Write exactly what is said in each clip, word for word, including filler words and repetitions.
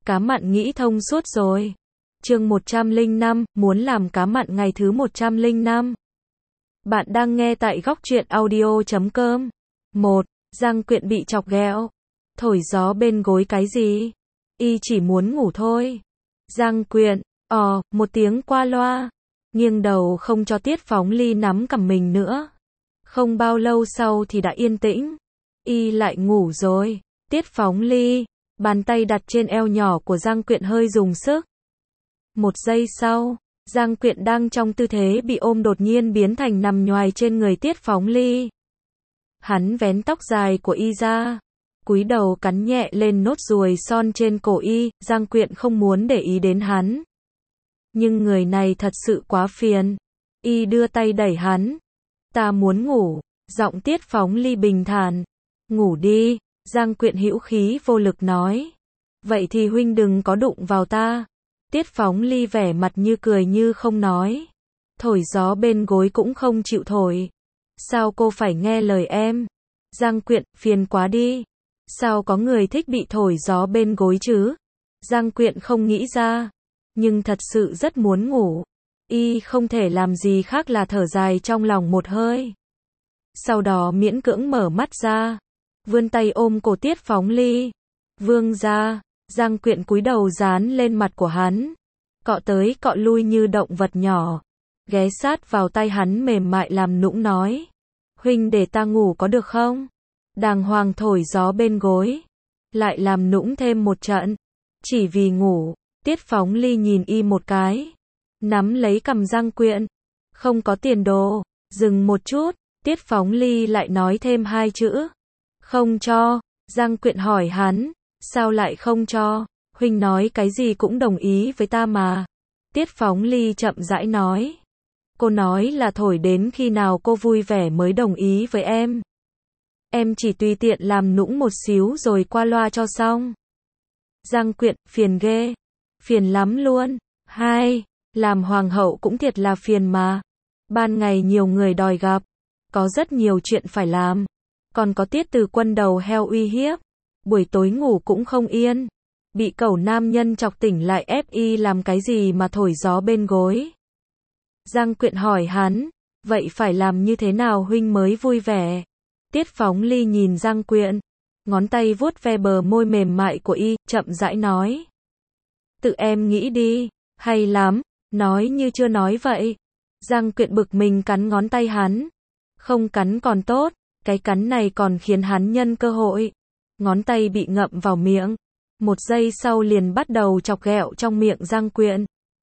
Cá mặn nghĩ thông suốt rồi. Chương một trăm lẻ năm, muốn làm cá mặn ngày thứ một trăm lẻ năm. Bạn đang nghe tại góc truyện audio chấm com. một. Giang Quyện bị chọc ghẹo. Thổi gió bên gối cái gì? Y chỉ muốn ngủ thôi. Giang Quyện, ò, một tiếng qua loa. Nghiêng đầu không cho Tiết Phóng Ly nắm cầm mình nữa. Không bao lâu sau thì đã yên tĩnh. Y lại ngủ rồi. Tiết Phóng Ly, bàn tay đặt trên eo nhỏ của Giang Quyện hơi dùng sức. Một giây sau, Giang Quyện đang trong tư thế bị ôm đột nhiên biến thành nằm nhoài trên người Tiết Phóng Ly. Hắn vén tóc dài của Y ra, cúi đầu cắn nhẹ lên nốt ruồi son trên cổ Y. Giang Quyện không muốn để ý đến hắn. Nhưng người này thật sự quá phiền. Y đưa tay đẩy hắn. Ta muốn ngủ. Giọng Tiết Phóng Ly bình thản. Ngủ đi. Giang Quyện hữu khí vô lực nói. Vậy thì huynh đừng có đụng vào ta. Tiết Phóng Ly vẻ mặt như cười như không nói. Thổi gió bên gối cũng không chịu thổi. Sao cô phải nghe lời em? Giang Quyện, phiền quá đi. Sao có người thích bị thổi gió bên gối chứ? Giang Quyện không nghĩ ra. Nhưng thật sự rất muốn ngủ. Y không thể làm gì khác là thở dài trong lòng một hơi. Sau đó miễn cưỡng mở mắt ra. Vươn tay ôm cổ Tiết Phóng Ly. Vương ra. Giang Quyện cúi đầu dán lên mặt của hắn. Cọ tới cọ lui như động vật nhỏ. Ghé sát vào tay hắn mềm mại làm nũng nói. Huynh để ta ngủ có được không? Đàng hoàng thổi gió bên gối. Lại làm nũng thêm một trận. Chỉ vì ngủ. Tiết Phóng Ly nhìn Y một cái. Nắm lấy cằm Giang Quyện. Không có tiền đồ. Dừng một chút. Tiết Phóng Ly lại nói thêm hai chữ. Không cho. Giang Quyện hỏi hắn. Sao lại không cho? Huynh nói cái gì cũng đồng ý với ta mà. Tiết Phóng Ly chậm rãi nói. Cô nói là thổi đến khi nào cô vui vẻ mới đồng ý với em. Em chỉ tùy tiện làm nũng một xíu rồi qua loa cho xong. Giang Quyện, phiền ghê. Phiền lắm luôn. Hai, làm hoàng hậu cũng thiệt là phiền mà. Ban ngày nhiều người đòi gặp. Có rất nhiều chuyện phải làm. Còn có Tiết Từ Quân đầu heo uy hiếp. Buổi tối ngủ cũng không yên. Bị cẩu nam nhân chọc tỉnh lại ép Y làm cái gì mà thổi gió bên gối. Giang Quyện hỏi hắn. Vậy phải làm như thế nào huynh mới vui vẻ? Tiết Phóng Ly nhìn Giang Quyện. Ngón tay vuốt ve bờ môi mềm mại của Y, chậm rãi nói. Tự em nghĩ đi. Hay lắm. Nói như chưa nói vậy. Giang Quyện bực mình cắn ngón tay hắn. Không cắn còn tốt. Cái cắn này còn khiến hắn nhân cơ hội. Ngón tay bị ngậm vào miệng. Một giây sau liền bắt đầu chọc ghẹo trong miệng Giang Quyện.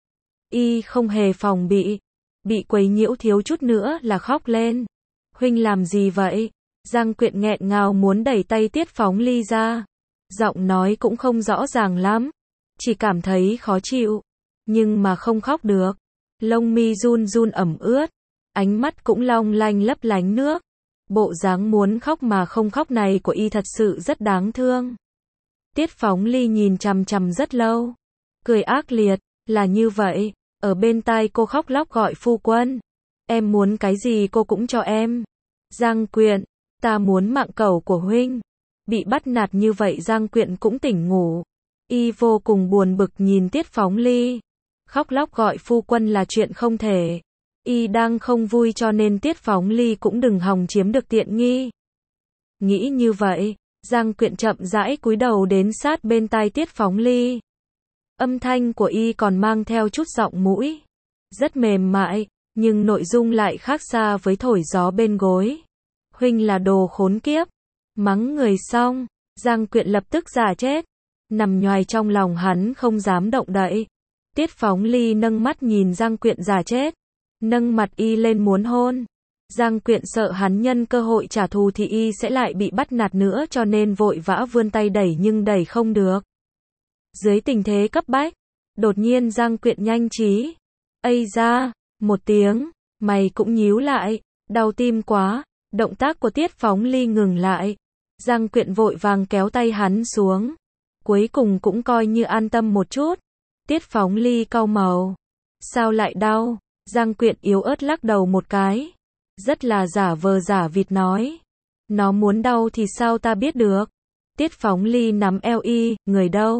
Y không hề phòng bị. Bị quấy nhiễu thiếu chút nữa là khóc lên. Huynh làm gì vậy? Giang Quyện nghẹn ngào muốn đẩy tay Tiết Phóng Ly ra. Giọng nói cũng không rõ ràng lắm. Chỉ cảm thấy khó chịu. Nhưng mà không khóc được. Lông mi run run ẩm ướt. Ánh mắt cũng long lanh lấp lánh nước. Bộ dáng muốn khóc mà không khóc này của Y thật sự rất đáng thương. Tiết Phóng Ly nhìn chằm chằm rất lâu. Cười ác liệt, là như vậy. Ở bên tai cô khóc lóc gọi phu quân. Em muốn cái gì cô cũng cho em. Giang Quyện, ta muốn mạng cẩu của huynh. Bị bắt nạt như vậy Giang Quyện cũng tỉnh ngủ. Y vô cùng buồn bực nhìn Tiết Phóng Ly. Khóc lóc gọi phu quân là chuyện không thể. Y đang không vui cho nên Tiết Phóng Ly cũng đừng hòng chiếm được tiện nghi. Nghĩ như vậy, Giang Quyện chậm rãi cúi đầu đến sát bên tai Tiết Phóng Ly. Âm thanh của Y còn mang theo chút giọng mũi. Rất mềm mại, nhưng nội dung lại khác xa với thổi gió bên gối. Huynh là đồ khốn kiếp. Mắng người xong, Giang Quyện lập tức giả chết. Nằm nhoài trong lòng hắn không dám động đậy. Tiết Phóng Ly nâng mắt nhìn Giang Quyện giả chết. Nâng mặt Y lên muốn hôn. Giang Quyện sợ hắn nhân cơ hội trả thù thì Y sẽ lại bị bắt nạt nữa cho nên vội vã vươn tay đẩy nhưng đẩy không được. Dưới tình thế cấp bách, đột nhiên Giang Quyện nhanh trí. Ây da, một tiếng, mày cũng nhíu lại, đau tim quá. Động tác của Tiết Phóng Ly ngừng lại. Giang Quyện vội vàng kéo tay hắn xuống. Cuối cùng cũng coi như an tâm một chút. Tiết Phóng Ly cau màu. Sao lại đau? Giang Quyện yếu ớt lắc đầu một cái. Rất là giả vờ giả vịt nói. Nó muốn đau thì sao ta biết được? Tiết Phóng Ly nắm eo Y, người đâu?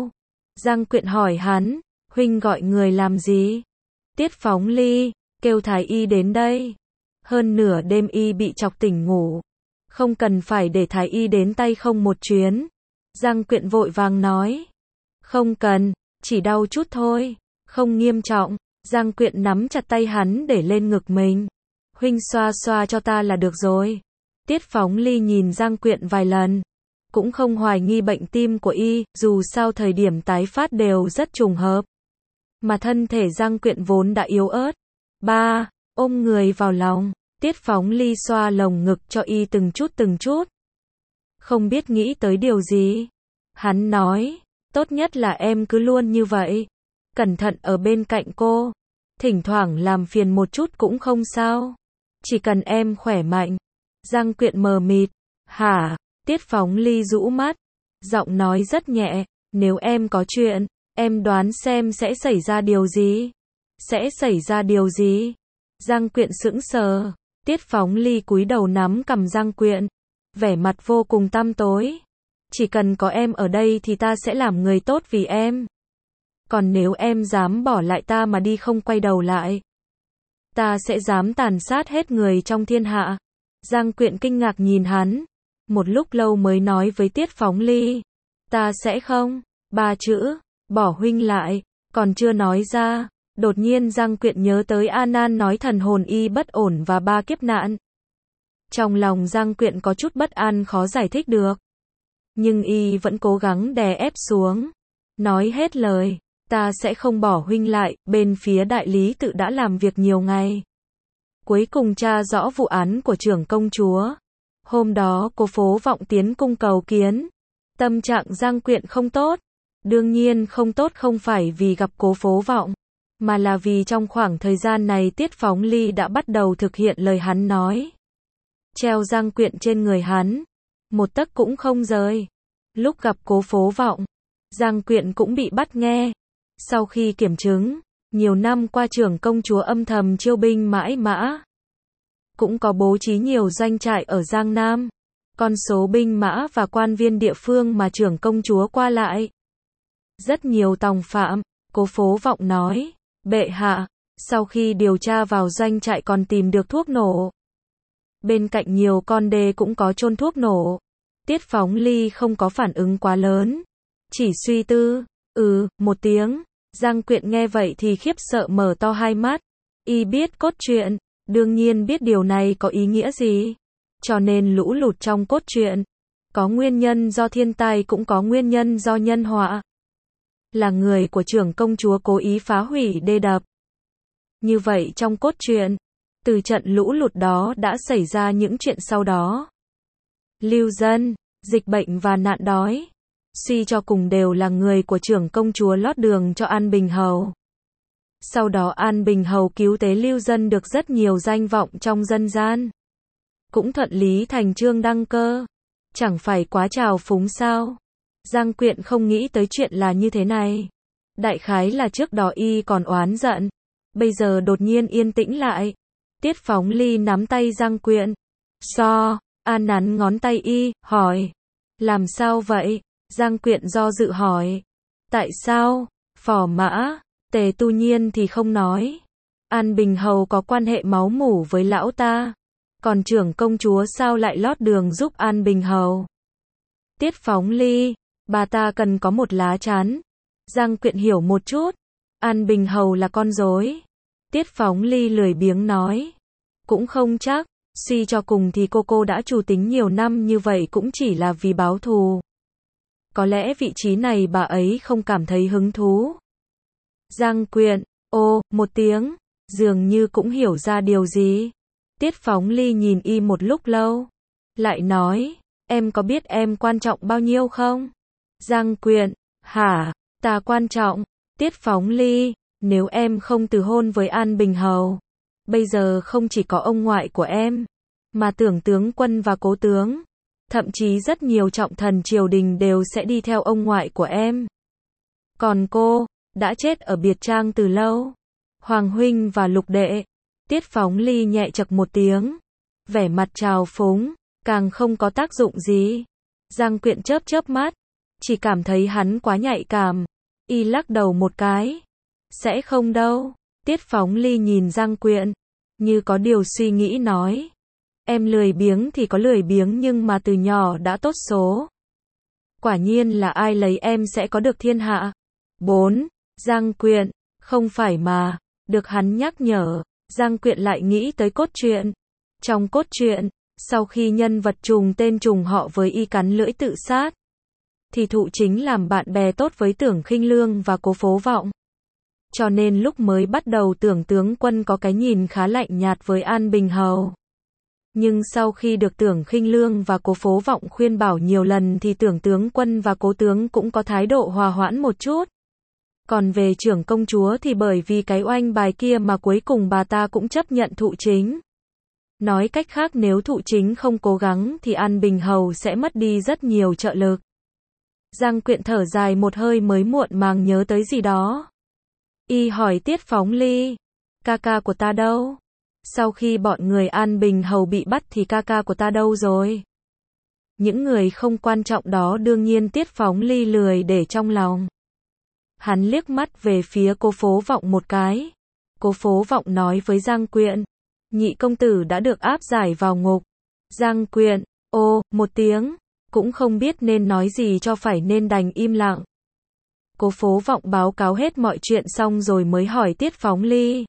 Giang Quyện hỏi hắn, huynh gọi người làm gì? Tiết Phóng Ly, kêu thái y đến đây. Hơn nửa đêm y bị chọc tỉnh ngủ. Không cần phải để thái y đến tay không một chuyến. Giang Quyện vội vàng nói. Không cần, chỉ đau chút thôi, không nghiêm trọng. Giang Quyện nắm chặt tay hắn để lên ngực mình. Huynh xoa xoa cho ta là được rồi. Tiết Phóng Ly nhìn Giang Quyện vài lần. Cũng không hoài nghi bệnh tim của y, dù sao thời điểm tái phát đều rất trùng hợp. Mà thân thể Giang Quyện vốn đã yếu ớt. Ba, ôm người vào lòng, Tiết Phóng Ly xoa lồng ngực cho y từng chút từng chút. Không biết nghĩ tới điều gì. Hắn nói, tốt nhất là em cứ luôn như vậy. Cẩn thận ở bên cạnh cô. Thỉnh thoảng làm phiền một chút cũng không sao. Chỉ cần em khỏe mạnh. Giang Quyện mờ mịt. Hả? Tiết Phóng Ly rũ mắt. Giọng nói rất nhẹ. Nếu em có chuyện, em đoán xem sẽ xảy ra điều gì? Sẽ xảy ra điều gì? Giang Quyện sững sờ. Tiết Phóng Ly cúi đầu nắm cằm Giang Quyện. Vẻ mặt vô cùng tăm tối. Chỉ cần có em ở đây thì ta sẽ làm người tốt vì em. Còn nếu em dám bỏ lại ta mà đi không quay đầu lại, ta sẽ dám tàn sát hết người trong thiên hạ. Giang Quyện kinh ngạc nhìn hắn. Một lúc lâu mới nói với Tiết Phóng Ly. Ta sẽ không. Ba chữ. Bỏ huynh lại. Còn chưa nói ra. Đột nhiên Giang Quyện nhớ tới A Nan nói thần hồn y bất ổn và ba kiếp nạn. Trong lòng Giang Quyện có chút bất an khó giải thích được. Nhưng y vẫn cố gắng đè ép xuống. Nói hết lời. Ta sẽ không bỏ huynh lại, bên phía đại lý tự đã làm việc nhiều ngày. Cuối cùng tra rõ vụ án của trưởng công chúa. Hôm đó Cố Phố Vọng tiến cung cầu kiến. Tâm trạng Giang Quyện không tốt. Đương nhiên không tốt không phải vì gặp Cố Phố Vọng, mà là vì trong khoảng thời gian này Tiết Phóng Ly đã bắt đầu thực hiện lời hắn nói. Treo Giang Quyện trên người hắn. Một tấc cũng không rời. Lúc gặp Cố Phố Vọng, Giang Quyện cũng bị bắt nghe. Sau khi kiểm chứng, nhiều năm qua trưởng công chúa âm thầm chiêu binh mãi mã. Cũng có bố trí nhiều doanh trại ở Giang Nam. Con số binh mã và quan viên địa phương mà trưởng công chúa qua lại. Rất nhiều tòng phạm, Cố Phố Vọng nói. Bệ hạ, sau khi điều tra vào doanh trại còn tìm được thuốc nổ. Bên cạnh nhiều con đê cũng có chôn thuốc nổ. Tiết Phóng Ly không có phản ứng quá lớn. Chỉ suy tư. Ừ, một tiếng. Giang Quyện nghe vậy thì khiếp sợ mở to hai mắt. Y biết cốt truyện, đương nhiên biết điều này có ý nghĩa gì. Cho nên lũ lụt trong cốt truyện, có nguyên nhân do thiên tai cũng có nguyên nhân do nhân họa. Là người của trưởng công chúa cố ý phá hủy đê đập. Như vậy trong cốt truyện, từ trận lũ lụt đó đã xảy ra những chuyện sau đó. Lưu dân, dịch bệnh và nạn đói. Suy cho cùng đều là người của trưởng công chúa lót đường cho An Bình Hầu. Sau đó An Bình Hầu cứu tế lưu dân được rất nhiều danh vọng trong dân gian. Cũng thuận lý thành chương đăng cơ. Chẳng phải quá trào phúng sao? Giang Quyện không nghĩ tới chuyện là như thế này. Đại khái là trước đó y còn oán giận. Bây giờ đột nhiên yên tĩnh lại. Tiết Phóng Ly nắm tay Giang Quyện. So, An nắn ngón tay y, hỏi. Làm sao vậy? Giang Quyện do dự hỏi. Tại sao? Phò mã, Tề Tu Nhiên thì không nói. An Bình Hầu có quan hệ máu mủ với lão ta. Còn trưởng công chúa sao lại lót đường giúp An Bình Hầu? Tiết Phóng Ly, bà ta cần có một lá chắn. Giang Quyện hiểu một chút. An Bình Hầu là con rối. Tiết Phóng Ly lười biếng nói. Cũng không chắc, suy cho cùng thì cô cô đã trù tính nhiều năm như vậy cũng chỉ là vì báo thù. Có lẽ vị trí này bà ấy không cảm thấy hứng thú. Giang Quyện, ô, một tiếng, dường như cũng hiểu ra điều gì. Tiết Phóng Ly nhìn y một lúc lâu. Lại nói, em có biết em quan trọng bao nhiêu không? Giang Quyện, hả, ta quan trọng. Tiết Phóng Ly, nếu em không từ hôn với An Bình Hầu, bây giờ không chỉ có ông ngoại của em, mà tưởng tướng quân và cố tướng, thậm chí rất nhiều trọng thần triều đình đều sẽ đi theo ông ngoại của em. Còn cô, đã chết ở biệt trang từ lâu. Hoàng huynh và lục đệ. Tiết Phóng Ly nhẹ chậc một tiếng. Vẻ mặt trào phúng, càng không có tác dụng gì. Giang Quyện chớp chớp mắt. Chỉ cảm thấy hắn quá nhạy cảm. Y lắc đầu một cái. Sẽ không đâu. Tiết Phóng Ly nhìn Giang Quyện, như có điều suy nghĩ nói. Em lười biếng thì có lười biếng nhưng mà từ nhỏ đã tốt số. Quả nhiên là ai lấy em sẽ có được thiên hạ. bốn. Giang Quyện, không phải mà. Được hắn nhắc nhở, Giang Quyện lại nghĩ tới cốt truyện. Trong cốt truyện, sau khi nhân vật trùng tên trùng họ với Y cắn lưỡi tự sát, thì Thụ Chính làm bạn bè tốt với Tưởng Khinh Lương và Cố Phố Vọng. Cho nên lúc mới bắt đầu Tưởng tướng quân có cái nhìn khá lạnh nhạt với An Bình Hầu. Nhưng sau khi được Tưởng Khinh Lương và Cố Phố Vọng khuyên bảo nhiều lần thì Tưởng tướng quân và Cố tướng cũng có thái độ hòa hoãn một chút. Còn về trưởng công chúa thì bởi vì cái oanh bài kia mà cuối cùng bà ta cũng chấp nhận Thụ Chính. Nói cách khác nếu Thụ Chính không cố gắng thì An Bình Hầu sẽ mất đi rất nhiều trợ lực. Giang Quyện thở dài một hơi mới muộn màng nhớ tới gì đó. Y hỏi Tiết Phóng Ly, ca ca của ta đâu? Sau khi bọn người An Bình Hầu bị bắt thì ca ca của ta đâu rồi? Những người không quan trọng đó đương nhiên Tiết Phóng Ly lười để trong lòng. Hắn liếc mắt về phía Cố Phố Vọng một cái. Cố Phố Vọng nói với Giang Quyện, nhị công tử đã được áp giải vào ngục. Giang Quyện, ô, một tiếng, cũng không biết nên nói gì cho phải nên đành im lặng. Cố Phố Vọng báo cáo hết mọi chuyện xong rồi mới hỏi Tiết Phóng Ly.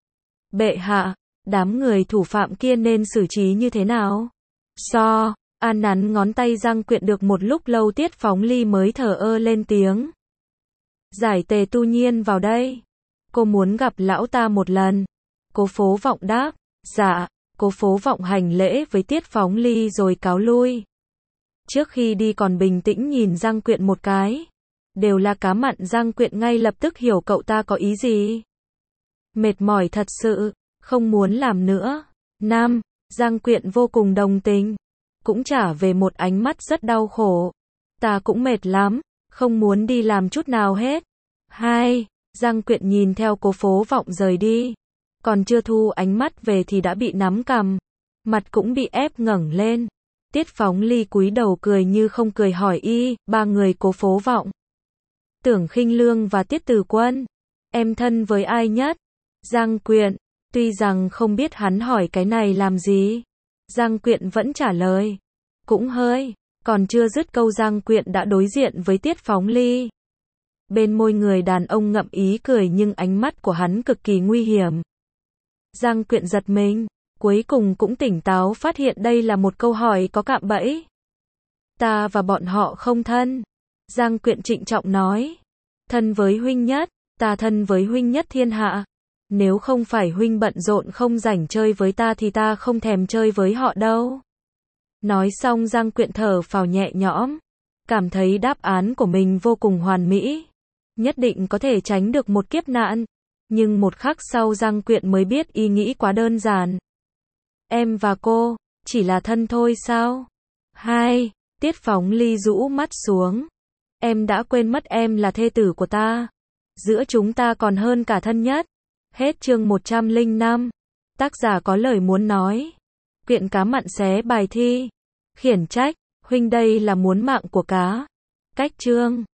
Bệ hạ, đám người thủ phạm kia nên xử trí như thế nào? So, An nắn ngón tay Giang Quyện được một lúc lâu Tiết Phóng Ly mới thở ơ lên tiếng. Giải Tề Tu Nhiên vào đây. Cô muốn gặp lão ta một lần. Cố Phố Vọng đáp, dạ. Cố Phố Vọng hành lễ với Tiết Phóng Ly rồi cáo lui. Trước khi đi còn bình tĩnh nhìn Giang Quyện một cái. Đều là cá mặn. Giang Quyện ngay lập tức hiểu cậu ta có ý gì. Mệt mỏi thật sự, không muốn làm nữa. năm. Giang Quyện vô cùng đồng tình. Cũng trả về một ánh mắt rất đau khổ. Ta cũng mệt lắm, không muốn đi làm chút nào hết. hai. Giang Quyện nhìn theo Cố Phố Vọng rời đi. Còn chưa thu ánh mắt về thì đã bị nắm cằm. Mặt cũng bị ép ngẩng lên. Tiết Phóng Ly cúi đầu cười như không cười hỏi Y, ba người Cố Phố Vọng, Tưởng Khinh Lương và Tiết Từ Quân, em thân với ai nhất? Giang Quyện, tuy rằng không biết hắn hỏi cái này làm gì. Giang Quyện vẫn trả lời. Cũng hơi, còn chưa dứt câu Giang Quyện đã đối diện với Tiết Phóng Ly. Bên môi người đàn ông ngậm ý cười nhưng ánh mắt của hắn cực kỳ nguy hiểm. Giang Quyện giật mình, cuối cùng cũng tỉnh táo phát hiện đây là một câu hỏi có cạm bẫy. Ta và bọn họ không thân. Giang Quyện trịnh trọng nói. Thân với huynh nhất, ta thân với huynh nhất thiên hạ. Nếu không phải huynh bận rộn không rảnh chơi với ta thì ta không thèm chơi với họ đâu. Nói xong Giang Quyện thở phào nhẹ nhõm. Cảm thấy đáp án của mình vô cùng hoàn mỹ. Nhất định có thể tránh được một kiếp nạn. Nhưng một khắc sau Giang Quyện mới biết ý nghĩ quá đơn giản. Em và cô, chỉ là thân thôi sao? hai. Tiết Phóng Ly rũ mắt xuống. Em đã quên mất em là thê tử của ta. Giữa chúng ta còn hơn cả thân nhất. Hết chương một trăm lẻ năm. Tác giả có lời muốn nói. Quyện cá mặn xé bài thi. Khiển trách, huynh đây là muốn mạng của cá. Cách chương.